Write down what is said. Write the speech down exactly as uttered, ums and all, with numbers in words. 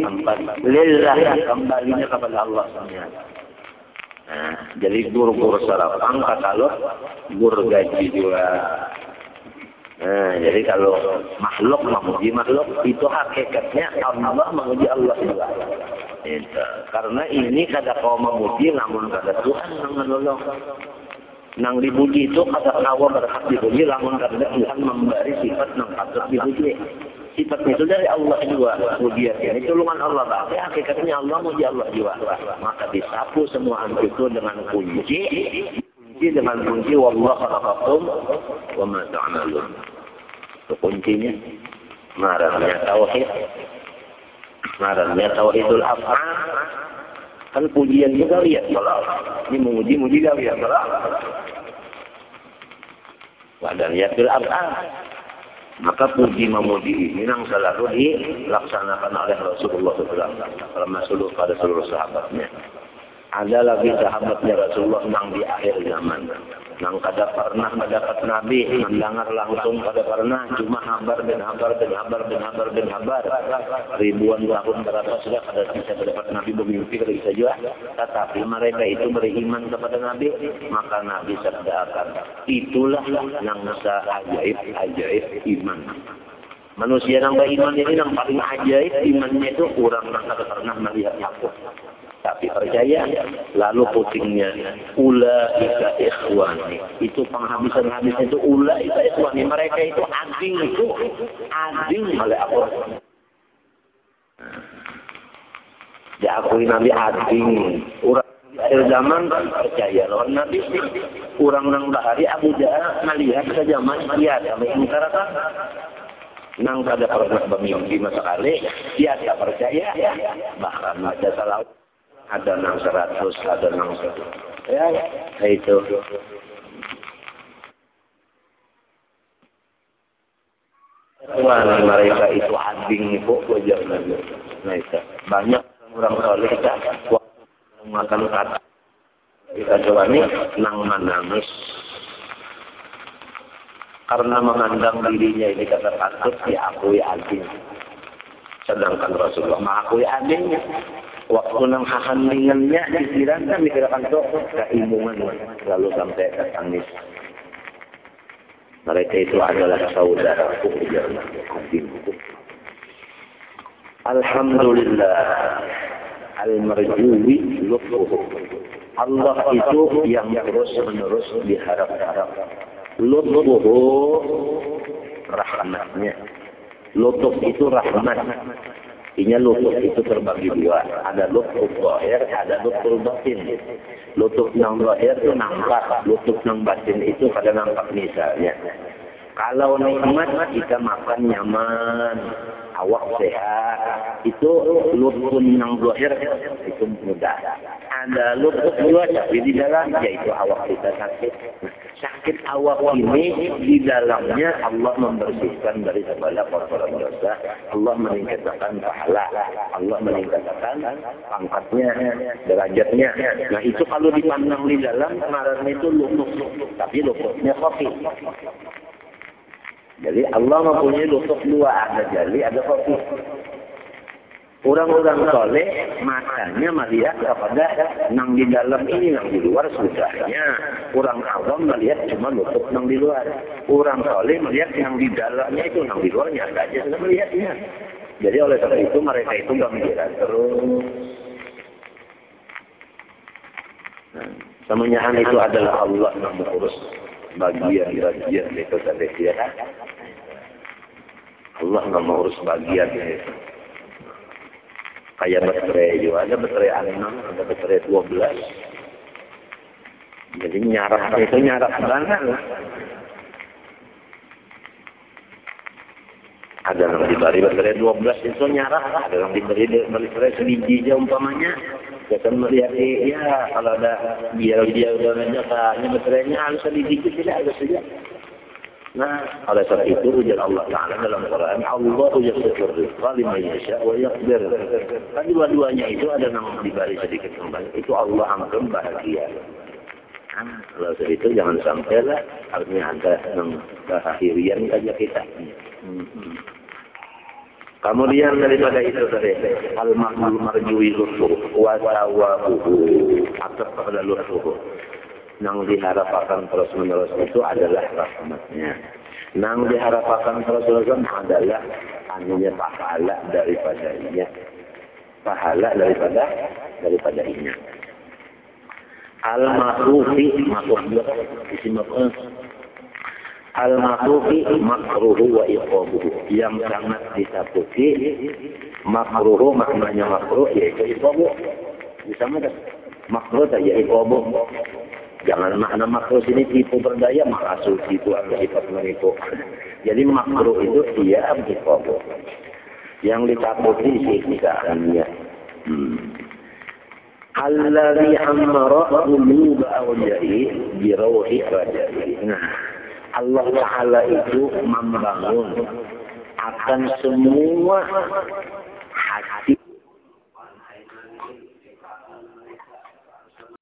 tempat lillah, kembalinya kepada Allah semata. Nah, jadi gur-gur sarapang kalau gur gaji juga. Nah, jadi kalau makhluk memuji makhluk itu hakikatnya Allah memuji Allah juga. Itu. Karena ini kada kau memuji namun kada Tuhan yang menolong. Nang dipuji itu kada kawa berhak dipuji namun kada Tuhan memberi sifat nang patut dipuji. Sifatnya itu dari Allah juga. Pujian ini tulungan Allah. Berarti hakikatnya Allah muji Allah juga. Maka disapu semua itu dengan kunci. Kunci dengan kunci wallahu khalaqakum wa ma ta'malun. Itu kuncinya. Marahnya tauhid. Marahnya tauhidul af'al. Kan pujian juga lihat kalau ini memuji-muji juga lihat kalau. Wadan yatil af'al. Maka puji memuji ini yang selalu dilaksanakan oleh Rasulullah shallallahu alaihi wasallam termasuk pada seluruh sahabatnya. Ada lagi sahabatnya Rasulullah yang di akhir zaman, yang kada pernah mendapat Nabi, mendengar langsung kada pernah, cuma habar dan habar dan habar dan habar dan habar. Ribuan tahun berapa sudah kada bisa mendapat Nabi bermimpi kada bisa juga. Tetapi mereka itu beriman kepada Nabi, maka Nabi sabdakan, itulah yang ajaib ajaib iman. Manusia yang beriman ini yang paling ajaib imannya itu orang yang kada pernah melihat aku. Tapi percaya, lalu putingnya ulaika ikhwani. Itu penghabisan-habisan itu ulaika ikhwani. Mereka itu ading itu. Ading oleh aku. Diakui Nabi ading. Orang akhir zaman kan percaya. Lawan Nabi orang nang bahari Abu Jahal melihat ke zaman lihat. Kami ingkar kan. Nang kada pernah bermimpi sekali. Dia tidak percaya. Bahkan ada salah. Ada nang seratus, ada nang satu. Ya, itu. Wah, mereka itu ading itu wajar lagi. Nah, itu banyak orang soleh kita makan kata. Kita coba nih nang menangis karena memandang dirinya ini kata takut diakui ading. Sedangkan Rasulullah mengakui adingnya. Waktu nang hahaningannya dikirakan dikirakan itu keimungan lalu sampai ke tangis. Mereka itu adalah saudaraku ujarlah adinku. Alhamdulillah al-marjuwi lutfuhu. Allah itu yang terus menerus diharap-harap. Lutfuhu rahmatnya. Lutuf itu rahmat. Artinya lutuf itu terbagi dua. Ada lutuf zahir, ada lutuf batin. Lutuf yang zahir itu nampak, lutuf yang batin itu pada nampak misalnya. Kalau nikmat kita makan nyaman, awak sehat, itu lutuf yang zahir itu mudah. Ada lutuf dua tapi di dalam yaitu awak kita sakit. Sakit awak ini di dalamnya Allah membersihkan dari segala kotoran dosa. Allah meningkatkan pahala. Allah meningkatkan pangkatnya, derajatnya. Nah itu kalau dipandang di dalam kemarin itu lutuf, tapi lutufnya kopi. Jadi Allah mempunyai lutuf dua, ada jali, ada kopi. Orang-orang soleh matanya melihat kepada nang di dalam ini, nang di luar sudahnya. Orang awam melihat cuma lutuf nang di luar. Orang soleh melihat yang di dalamnya itu, nang di luarnya saja sudah melihatnya. Jadi oleh sebab itu mereka itu gembira terus. Nah, semuanya itu adalah Allah yang mengurus bagian-bagian itu tadi ya. Allah yang mengurus bagian itu. Kayak baterai juga, ada baterai enam, ada baterai dua belas. Jadi nyarah itu nyarah banget. Ada yang diberi baterai dua belas itu nyarah, ada yang diberi baterai sebiji aja umpamanya. Jangan melihat ya kalau ada biar-biar udah aja kayaknya baterainya harus sedikit tidak harus saja. Nah, oleh sebab itu ujar Allah Ta'ala dalam Quran, Allahu yaqdir rizqa liman yasha wa yaqdir. Kan dua-duanya itu ada yang diberi sedikit kembali. Itu Allah akan bahagia. Nah, kalau sebab itu jangan sampai lah artinya ada yang keakhirian saja kita. Hmm. Kemudian daripada itu tadi al-mahmul marjui lusuh wa tawabuhu atau kepada lusuh. Nang diharapkan terus menerus itu adalah rahmatnya. Nang diharapkan terus menerus adalah anunya pahala daripadanya. Pahala daripada daripadanya. Al-makrufi makruh isim apa? Al-makrufi makruhu wa iqabuhu. Yang sangat ditakuti makruhu maknanya makruh yaitu iqabu. Bisa mana? Makruh saja iqabu. Jangan makna makruh sini tipu berdaya maksud itu atau sifat menipu. Jadi makruh itu dia iqabu. Yang ditakuti siksaannya. Hmm. Alladhi amara quluba awliya'i bi rawhi raja'i. Nah, Allah Ta'ala itu membangun akan semua hati